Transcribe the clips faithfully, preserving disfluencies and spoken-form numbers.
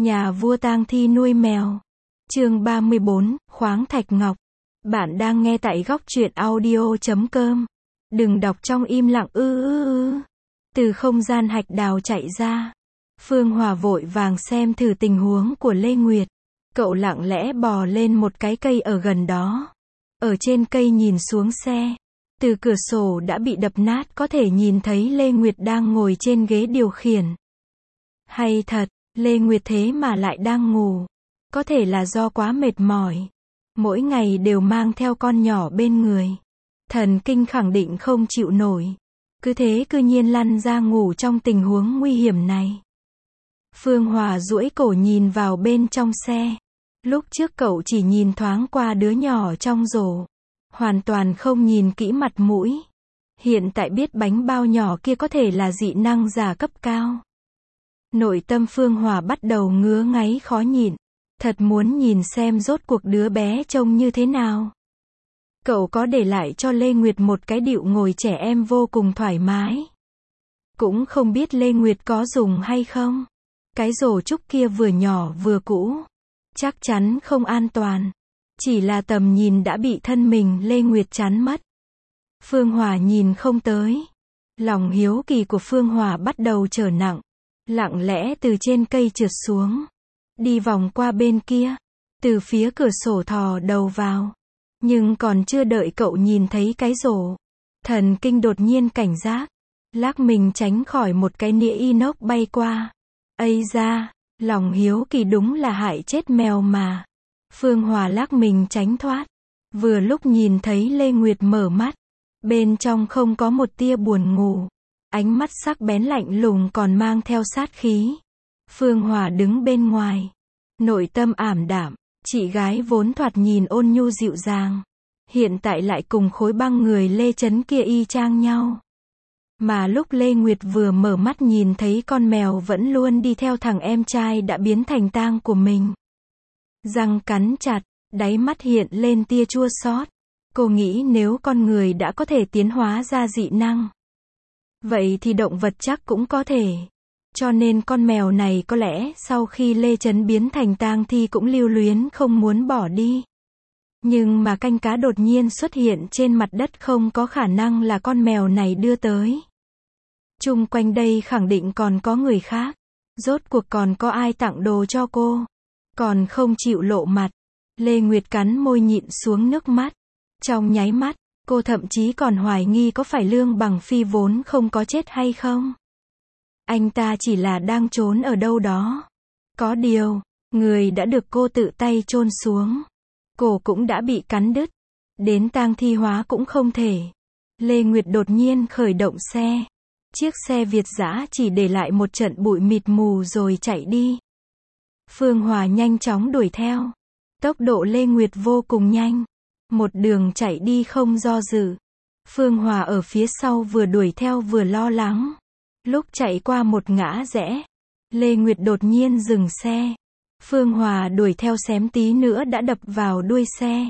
Nhà vua tang thi nuôi mèo. Chương ba mươi bốn, khoáng thạch ngọc. Bạn đang nghe tại góc truyện audio chấm com. Đừng đọc trong im lặng ư ư ư. Từ không gian hạch đào chạy ra. Phương Hòa vội vàng xem thử tình huống của Lê Nguyệt. Cậu lặng lẽ bò lên một cái cây ở gần đó. Ở trên cây nhìn xuống xe. Từ cửa sổ đã bị đập nát có thể nhìn thấy Lê Nguyệt đang ngồi trên ghế điều khiển. Hay thật, Lê Nguyệt thế mà lại đang ngủ. Có thể là do quá mệt mỏi. Mỗi ngày đều mang theo con nhỏ bên người. Thần kinh khẳng định không chịu nổi. Cứ thế cư nhiên lăn ra ngủ trong tình huống nguy hiểm này. Phương Hòa duỗi cổ nhìn vào bên trong xe. Lúc trước cậu chỉ nhìn thoáng qua đứa nhỏ trong rổ. Hoàn toàn không nhìn kỹ mặt mũi. Hiện tại biết bánh bao nhỏ kia có thể là dị năng giả cấp cao. Nội tâm Phương Hòa bắt đầu ngứa ngáy khó nhịn. Thật muốn nhìn xem rốt cuộc đứa bé trông như thế nào. Cậu có để lại cho Lê Nguyệt một cái điệu ngồi trẻ em vô cùng thoải mái. Cũng không biết Lê Nguyệt có dùng hay không. Cái rổ trúc kia vừa nhỏ vừa cũ. Chắc chắn không an toàn. Chỉ là tầm nhìn đã bị thân mình Lê Nguyệt chắn mất. Phương Hòa nhìn không tới. Lòng hiếu kỳ của Phương Hòa bắt đầu trở nặng. Lặng lẽ từ trên cây trượt xuống. Đi vòng qua bên kia. Từ phía cửa sổ thò đầu vào. Nhưng còn chưa đợi cậu nhìn thấy cái rổ. Thần kinh đột nhiên cảnh giác. Lắc mình tránh khỏi một cái nĩa inox bay qua. Ây da, lòng hiếu kỳ đúng là hại chết mèo mà. Phương Hòa lắc mình tránh thoát. Vừa lúc nhìn thấy Lê Nguyệt mở mắt. Bên trong không có một tia buồn ngủ. Ánh mắt sắc bén lạnh lùng còn mang theo sát khí. Phương Hòa đứng bên ngoài. Nội tâm ảm đạm. Chị gái vốn thoạt nhìn ôn nhu dịu dàng. Hiện tại lại cùng khối băng người Lê Chấn kia y chang nhau. Mà lúc Lê Nguyệt vừa mở mắt nhìn thấy con mèo vẫn luôn đi theo thằng em trai đã biến thành tang của mình. Răng cắn chặt, đáy mắt hiện lên tia chua xót. Cô nghĩ nếu con người đã có thể tiến hóa ra dị năng. Vậy thì động vật chắc cũng có thể. Cho nên con mèo này có lẽ sau khi Lê Chấn biến thành tang thi cũng lưu luyến không muốn bỏ đi. Nhưng mà canh cá đột nhiên xuất hiện trên mặt đất không có khả năng là con mèo này đưa tới. Chung quanh đây khẳng định còn có người khác. Rốt cuộc còn có ai tặng đồ cho cô. Còn không chịu lộ mặt. Lê Nguyệt cắn môi nhịn xuống nước mắt. Trong nháy mắt, cô thậm chí còn hoài nghi có phải Lương Bằng Phi vốn không có chết hay không. Anh ta chỉ là đang trốn ở đâu đó. Có điều, người đã được cô tự tay chôn xuống. Cổ cũng đã bị cắn đứt. Đến tang thi hóa cũng không thể. Lê Nguyệt đột nhiên khởi động xe. Chiếc xe Việt dã chỉ để lại một trận bụi mịt mù rồi chạy đi. Phương Hòa nhanh chóng đuổi theo. Tốc độ Lê Nguyệt vô cùng nhanh. Một đường chạy đi không do dự. Phương Hòa ở phía sau vừa đuổi theo vừa lo lắng. Lúc chạy qua một ngã rẽ, Lê Nguyệt đột nhiên dừng xe. Phương Hòa đuổi theo xém tí nữa đã đập vào đuôi xe.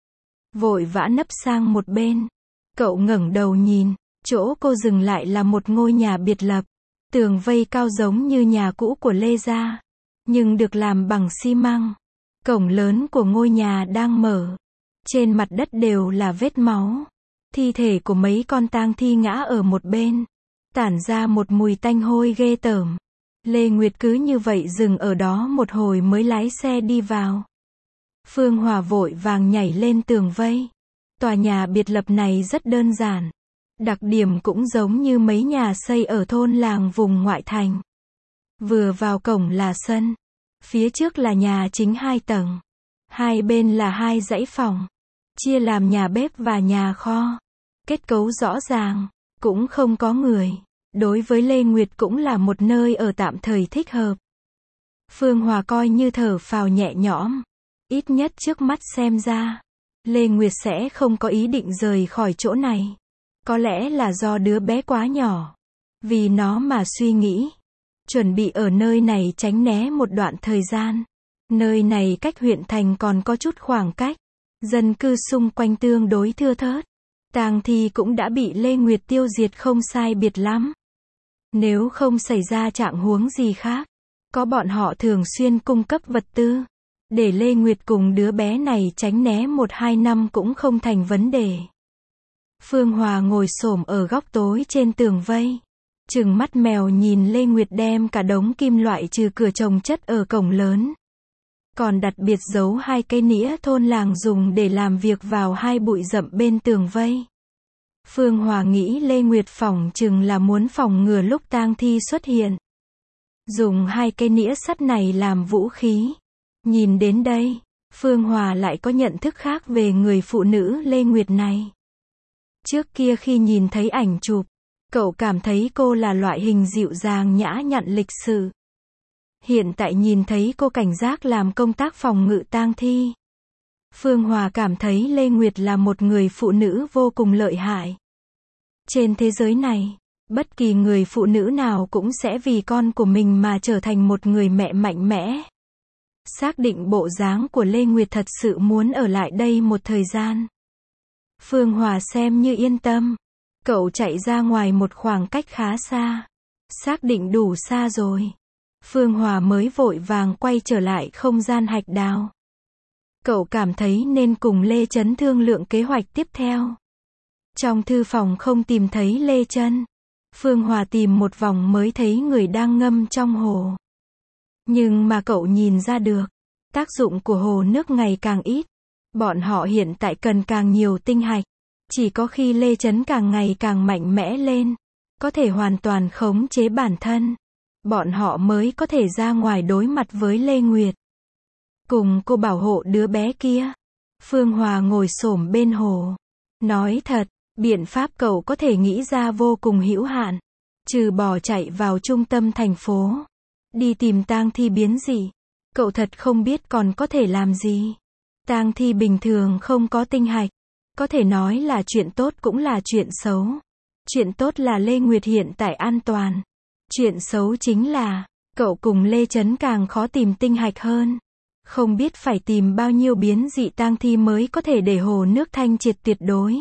Vội vã nấp sang một bên. Cậu ngẩng đầu nhìn, chỗ cô dừng lại là một ngôi nhà biệt lập. Tường vây cao giống như nhà cũ của Lê gia, nhưng được làm bằng xi măng. Cổng lớn của ngôi nhà đang mở. Trên mặt đất đều là vết máu. Thi thể của mấy con tang thi ngã ở một bên. Tản ra một mùi tanh hôi ghê tởm. Lê Nguyệt cứ như vậy dừng ở đó một hồi mới lái xe đi vào. Phương Hòa vội vàng nhảy lên tường vây. Tòa nhà biệt lập này rất đơn giản. Đặc điểm cũng giống như mấy nhà xây ở thôn làng vùng ngoại thành. Vừa vào cổng là sân. Phía trước là nhà chính hai tầng. Hai bên là hai dãy phòng. Chia làm nhà bếp và nhà kho. Kết cấu rõ ràng. Cũng không có người. Đối với Lê Nguyệt cũng là một nơi ở tạm thời thích hợp. Phương Hòa coi như thở phào nhẹ nhõm. Ít nhất trước mắt xem ra, Lê Nguyệt sẽ không có ý định rời khỏi chỗ này. Có lẽ là do đứa bé quá nhỏ. Vì nó mà suy nghĩ. Chuẩn bị ở nơi này tránh né một đoạn thời gian. Nơi này cách huyện thành còn có chút khoảng cách. Dân cư xung quanh tương đối thưa thớt. Tang thi cũng đã bị Lê Nguyệt tiêu diệt không sai biệt lắm. Nếu không xảy ra trạng huống gì khác, Có bọn họ thường xuyên cung cấp vật tư. Để Lê Nguyệt cùng đứa bé này tránh né một hai năm cũng không thành vấn đề. Phương Hòa ngồi xổm ở góc tối trên tường vây. Trừng mắt mèo nhìn Lê Nguyệt đem cả đống kim loại trừ cửa chồng chất ở cổng lớn. Còn đặt biệt giấu hai cây nĩa thôn làng dùng để làm việc vào hai bụi rậm bên tường vây. Phương Hòa nghĩ Lê Nguyệt phỏng chừng là muốn phòng ngừa lúc tang thi xuất hiện. Dùng hai cây nĩa sắt này làm vũ khí. Nhìn đến đây, Phương Hòa lại có nhận thức khác về người phụ nữ Lê Nguyệt này. Trước kia khi nhìn thấy ảnh chụp, cậu cảm thấy cô là loại hình dịu dàng nhã nhặn lịch sự. Hiện tại nhìn thấy cô cảnh giác làm công tác phòng ngự tang thi. Phương Hòa cảm thấy Lê Nguyệt là một người phụ nữ vô cùng lợi hại. Trên thế giới này, bất kỳ người phụ nữ nào cũng sẽ vì con của mình mà trở thành một người mẹ mạnh mẽ. Xác định bộ dáng của Lê Nguyệt thật sự muốn ở lại đây một thời gian. Phương Hòa xem như yên tâm. Cậu chạy ra ngoài một khoảng cách khá xa. Xác định đủ xa rồi. Phương Hòa mới vội vàng quay trở lại không gian hạch đào. Cậu cảm thấy nên cùng Lê Chấn thương lượng kế hoạch tiếp theo. Trong thư phòng không tìm thấy Lê Chấn. Phương Hòa tìm một vòng mới thấy người đang ngâm trong hồ. Nhưng mà cậu nhìn ra được, tác dụng của hồ nước ngày càng ít. Bọn họ hiện tại cần càng nhiều tinh hạch. Chỉ có khi Lê Chấn càng ngày càng mạnh mẽ lên, có thể hoàn toàn khống chế bản thân, bọn họ mới có thể ra ngoài đối mặt với Lê Nguyệt. Cùng cô bảo hộ đứa bé kia. Phương Hòa ngồi xổm bên hồ. Nói thật, biện pháp cậu có thể nghĩ ra vô cùng hữu hạn. Trừ bỏ chạy vào trung tâm thành phố. Đi tìm tang thi biến dị. Cậu thật không biết còn có thể làm gì. Tang thi bình thường không có tinh hạch. Có thể nói là chuyện tốt cũng là chuyện xấu. Chuyện tốt là Lê Nguyệt hiện tại an toàn. Chuyện xấu chính là, cậu cùng Lê Chấn càng khó tìm tinh hạch hơn. Không biết phải tìm bao nhiêu biến dị tang thi mới có thể để hồ nước thanh triệt tuyệt đối.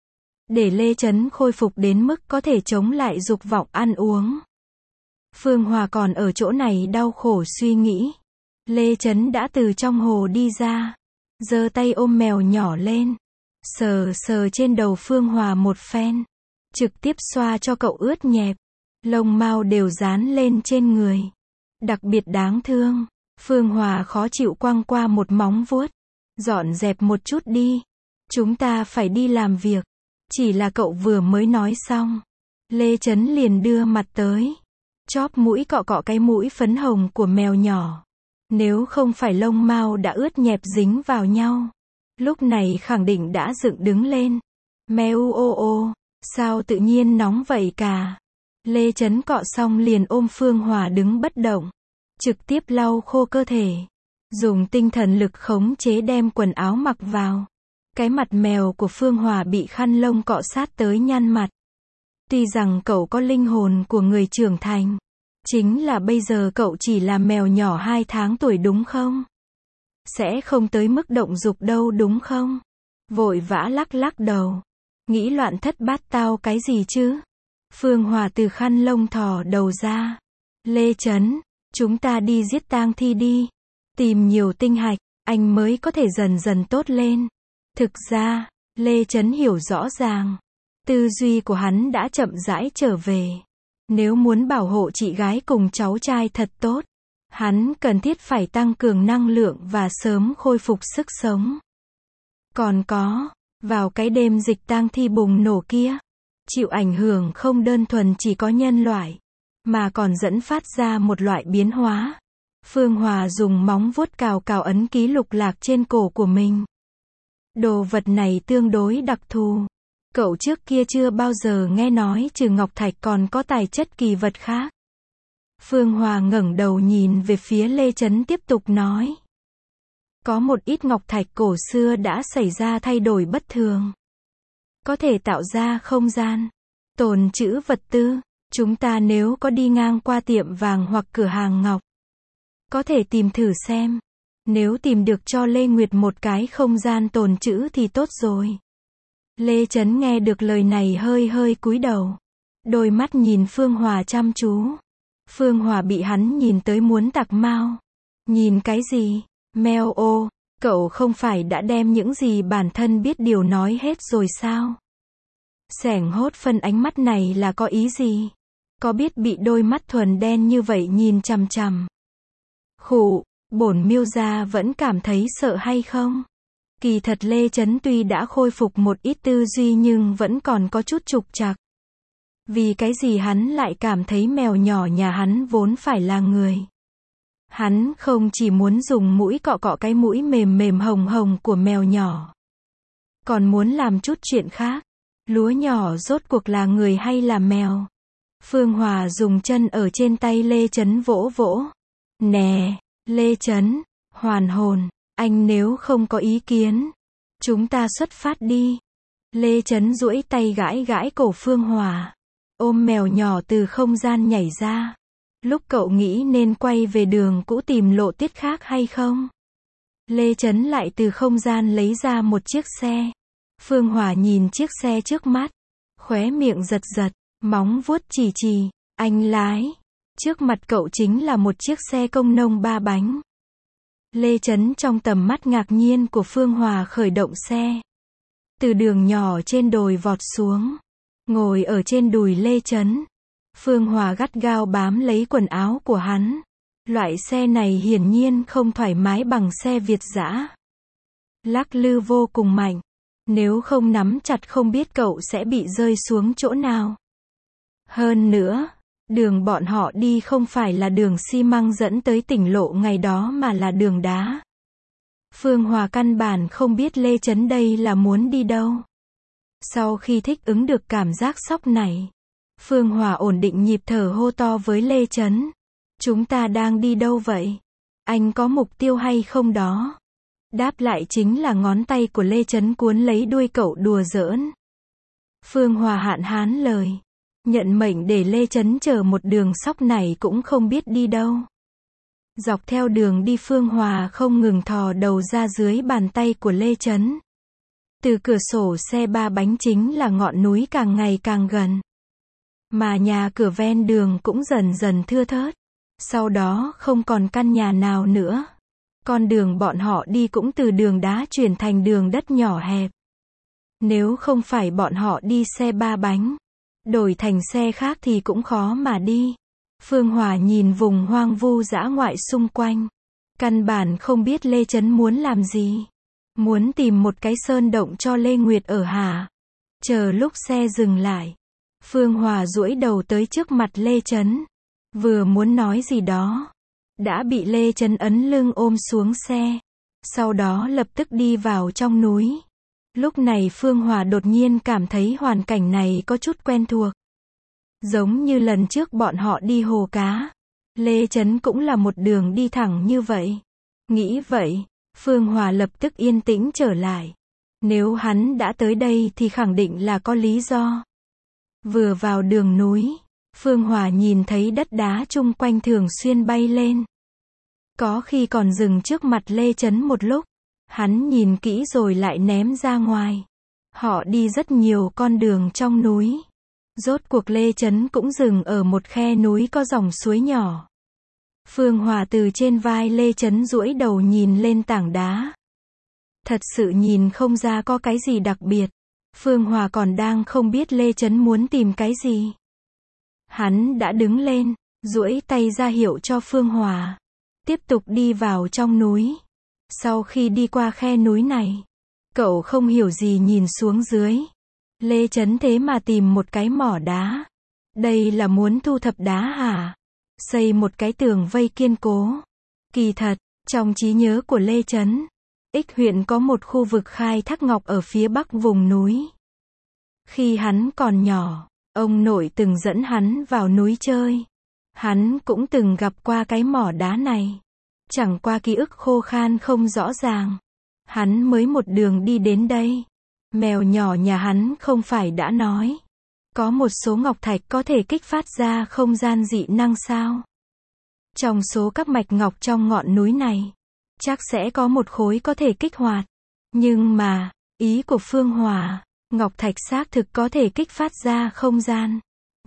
Để Lê Chấn khôi phục đến mức có thể chống lại dục vọng ăn uống. Phương Hòa còn ở chỗ này đau khổ suy nghĩ. Lê Chấn đã từ trong hồ đi ra. Giơ tay ôm mèo nhỏ lên. Sờ sờ trên đầu Phương Hòa một phen. Trực tiếp xoa cho cậu ướt nhẹp. Lông mao đều dán lên trên người. Đặc biệt đáng thương. Phương Hòa khó chịu quăng qua một móng vuốt. Dọn dẹp một chút đi. Chúng ta phải đi làm việc. Chỉ là cậu vừa mới nói xong. Lê Chấn liền đưa mặt tới. Chóp mũi cọ cọ cái mũi phấn hồng của mèo nhỏ. Nếu không phải lông mao đã ướt nhẹp dính vào nhau. Lúc này khẳng định đã dựng đứng lên. Mèo ô ô. Sao tự nhiên nóng vậy cả. Lê Chấn cọ xong liền ôm Phương Hòa đứng bất động. Trực tiếp lau khô cơ thể. Dùng tinh thần lực khống chế đem quần áo mặc vào. Cái mặt mèo của Phương Hòa bị khăn lông cọ sát tới nhăn mặt. Tuy rằng cậu có linh hồn của người trưởng thành. Chính là bây giờ cậu chỉ là mèo nhỏ hai tháng tuổi đúng không? Sẽ không tới mức động dục đâu đúng không? Vội vã lắc lắc đầu. Nghĩ loạn thất bát tao cái gì chứ? Phương Hòa từ khăn lông thò đầu ra. Lê Chấn, chúng ta đi giết tang thi đi. Tìm nhiều tinh hạch, anh mới có thể dần dần tốt lên. Thực ra, Lê Chấn hiểu rõ ràng. Tư duy của hắn đã chậm rãi trở về. Nếu muốn bảo hộ chị gái cùng cháu trai thật tốt, hắn cần thiết phải tăng cường năng lượng và sớm khôi phục sức sống. Còn có, vào cái đêm dịch tang thi bùng nổ kia, chịu ảnh hưởng không đơn thuần chỉ có nhân loại, mà còn dẫn phát ra một loại biến hóa. Phương Hòa dùng móng vuốt cào cào ấn ký lục lạc trên cổ của mình. Đồ vật này tương đối đặc thù. Cậu trước kia chưa bao giờ nghe nói trừ ngọc thạch còn có tài chất kỳ vật khác. Phương Hòa ngẩng đầu nhìn về phía Lê Chấn tiếp tục nói. Có một ít ngọc thạch cổ xưa đã xảy ra thay đổi bất thường. Có thể tạo ra không gian, tồn trữ vật tư. Chúng ta nếu có đi ngang qua tiệm vàng hoặc cửa hàng ngọc, có thể tìm thử xem. Nếu tìm được cho Lê Nguyệt một cái không gian tồn trữ thì tốt rồi. Lê Chấn nghe được lời này hơi hơi cúi đầu. Đôi mắt nhìn Phương Hòa chăm chú. Phương Hòa bị hắn nhìn tới muốn tạc mao. Nhìn cái gì? Meo ô, cậu không phải đã đem những gì bản thân biết điều nói hết rồi sao? Sẻng hốt phân ánh mắt này là có ý gì? Có biết bị đôi mắt thuần đen như vậy nhìn chằm chằm? Khụ, bổn miêu gia vẫn cảm thấy sợ hay không? Kỳ thật Lê Chấn tuy đã khôi phục một ít tư duy nhưng vẫn còn có chút trục trặc. Vì cái gì hắn lại cảm thấy mèo nhỏ nhà hắn vốn phải là người? Hắn không chỉ muốn dùng mũi cọ cọ cái mũi mềm mềm hồng hồng của mèo nhỏ, còn muốn làm chút chuyện khác. Lúa nhỏ rốt cuộc là người hay là mèo? Phương Hòa dùng chân ở trên tay Lê Chấn vỗ vỗ. Nè, Lê Chấn, hoàn hồn, anh nếu không có ý kiến, chúng ta xuất phát đi. Lê Chấn duỗi tay gãi gãi cổ Phương Hòa, ôm mèo nhỏ từ không gian nhảy ra. Lúc cậu nghĩ nên quay về đường cũ tìm lộ tiết khác hay không? Lê Chấn lại từ không gian lấy ra một chiếc xe. Phương Hòa nhìn chiếc xe trước mắt, khóe miệng giật giật, móng vuốt chỉ chỉ, anh lái. Trước mặt cậu chính là một chiếc xe công nông ba bánh. Lê Chấn trong tầm mắt ngạc nhiên của Phương Hòa khởi động xe. Từ đường nhỏ trên đồi vọt xuống, ngồi ở trên đùi Lê Chấn. Phương Hòa gắt gao bám lấy quần áo của hắn. Loại xe này hiển nhiên không thoải mái bằng xe Việt dã. Lắc lư vô cùng mạnh. Nếu không nắm chặt không biết cậu sẽ bị rơi xuống chỗ nào. Hơn nữa, đường bọn họ đi không phải là đường xi măng dẫn tới tỉnh lộ ngày đó mà là đường đá. Phương Hòa căn bản không biết Lê Chấn đây là muốn đi đâu. Sau khi thích ứng được cảm giác sốc này, Phương Hòa ổn định nhịp thở hô to với Lê Chấn. Chúng ta đang đi đâu vậy? Anh có mục tiêu hay không đó? Đáp lại chính là ngón tay của Lê Chấn cuốn lấy đuôi cậu đùa giỡn. Phương Hòa hạn hán lời. Nhận mệnh để Lê Chấn chờ một đường sóc này cũng không biết đi đâu. Dọc theo đường đi Phương Hòa không ngừng thò đầu ra dưới bàn tay của Lê Chấn. Từ cửa sổ xe ba bánh chính là ngọn núi càng ngày càng gần. Mà nhà cửa ven đường cũng dần dần thưa thớt. Sau đó không còn căn nhà nào nữa. Con đường bọn họ đi cũng từ đường đá chuyển thành đường đất nhỏ hẹp. Nếu không phải bọn họ đi xe ba bánh, đổi thành xe khác thì cũng khó mà đi. Phương Hòa nhìn vùng hoang vu dã ngoại xung quanh. Căn bản không biết Lê Chấn muốn làm gì. Muốn tìm một cái sơn động cho Lê Nguyệt ở hả? Chờ lúc xe dừng lại, Phương Hòa duỗi đầu tới trước mặt Lê Chấn. Vừa muốn nói gì đó, đã bị Lê Chấn ấn lưng ôm xuống xe. Sau đó lập tức đi vào trong núi. Lúc này Phương Hòa đột nhiên cảm thấy hoàn cảnh này có chút quen thuộc. Giống như lần trước bọn họ đi hồ cá. Lê Chấn cũng là một đường đi thẳng như vậy. Nghĩ vậy, Phương Hòa lập tức yên tĩnh trở lại. Nếu hắn đã tới đây thì khẳng định là có lý do. Vừa vào đường núi, Phương Hòa nhìn thấy đất đá chung quanh thường xuyên bay lên. Có khi còn dừng trước mặt Lê Chấn một lúc. Hắn nhìn kỹ rồi lại ném ra ngoài. Họ đi rất nhiều con đường trong núi. Rốt cuộc Lê Chấn cũng dừng ở một khe núi có dòng suối nhỏ. Phương Hòa từ trên vai Lê Chấn duỗi đầu nhìn lên tảng đá. Thật sự nhìn không ra có cái gì đặc biệt. Phương Hòa còn đang không biết Lê Chấn muốn tìm cái gì. Hắn đã đứng lên, duỗi tay ra hiệu cho Phương Hòa. Tiếp tục đi vào trong núi. Sau khi đi qua khe núi này, cậu không hiểu gì nhìn xuống dưới. Lê Chấn thế mà tìm một cái mỏ đá. Đây là muốn thu thập đá hả? Xây một cái tường vây kiên cố. Kỳ thật, trong trí nhớ của Lê Chấn, Ích huyện có một khu vực khai thác ngọc ở phía bắc vùng núi. Khi hắn còn nhỏ, ông nội từng dẫn hắn vào núi chơi. Hắn cũng từng gặp qua cái mỏ đá này. Chẳng qua ký ức khô khan không rõ ràng. Hắn mới một đường đi đến đây. Mèo nhỏ nhà hắn không phải đã nói. Có một số ngọc thạch có thể kích phát ra không gian dị năng sao? Trong số các mạch ngọc trong ngọn núi này, chắc sẽ có một khối có thể kích hoạt. Nhưng mà, ý của Phương Hòa, ngọc thạch xác thực có thể kích phát ra không gian.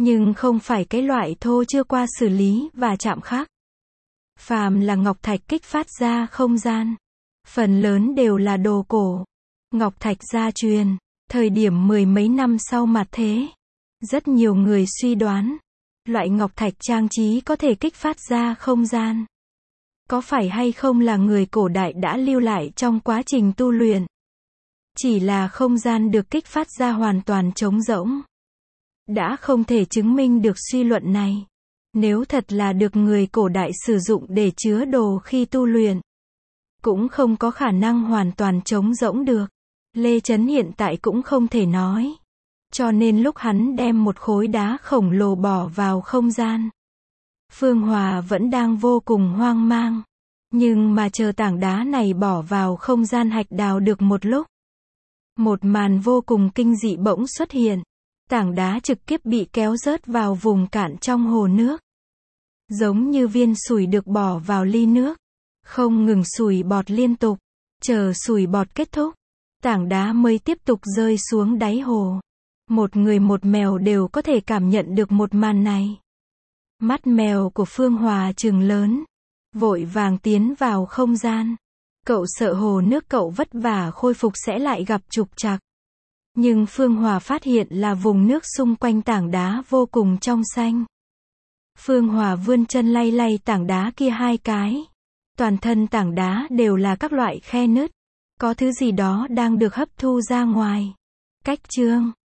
nhưng không phải cái loại thô chưa qua xử lý và chạm khắc. Phàm là ngọc thạch kích phát ra không gian, phần lớn đều là đồ cổ. Ngọc thạch gia truyền, thời điểm mười mấy năm sau mặt thế. Rất nhiều người suy đoán, loại ngọc thạch trang trí có thể kích phát ra không gian. Có phải hay không là người cổ đại đã lưu lại trong quá trình tu luyện? Chỉ là không gian được kích phát ra hoàn toàn trống rỗng. Đã không thể chứng minh được suy luận này. Nếu thật là được người cổ đại sử dụng để chứa đồ khi tu luyện, cũng không có khả năng hoàn toàn trống rỗng được. Lê Chấn hiện tại cũng không thể nói. Cho nên lúc hắn đem một khối đá khổng lồ bỏ vào không gian, Phương Hòa vẫn đang vô cùng hoang mang. Nhưng mà chờ tảng đá này bỏ vào không gian hạch đào được một lúc, một màn vô cùng kinh dị bỗng xuất hiện. Tảng đá trực tiếp bị kéo rớt vào vùng cạn trong hồ nước. Giống như viên sủi được bỏ vào ly nước. Không ngừng sủi bọt liên tục. Chờ sủi bọt kết thúc, tảng đá mới tiếp tục rơi xuống đáy hồ. Một người một mèo đều có thể cảm nhận được một màn này. Mắt mèo của Phương Hòa trừng lớn, vội vàng tiến vào không gian. Cậu sợ hồ nước cậu vất vả khôi phục sẽ lại gặp trục trặc. Nhưng Phương Hòa phát hiện là vùng nước xung quanh tảng đá vô cùng trong xanh. Phương Hòa vươn chân lay lay tảng đá kia hai cái. Toàn thân tảng đá đều là các loại khe nứt. Có thứ gì đó đang được hấp thu ra ngoài. Cách chương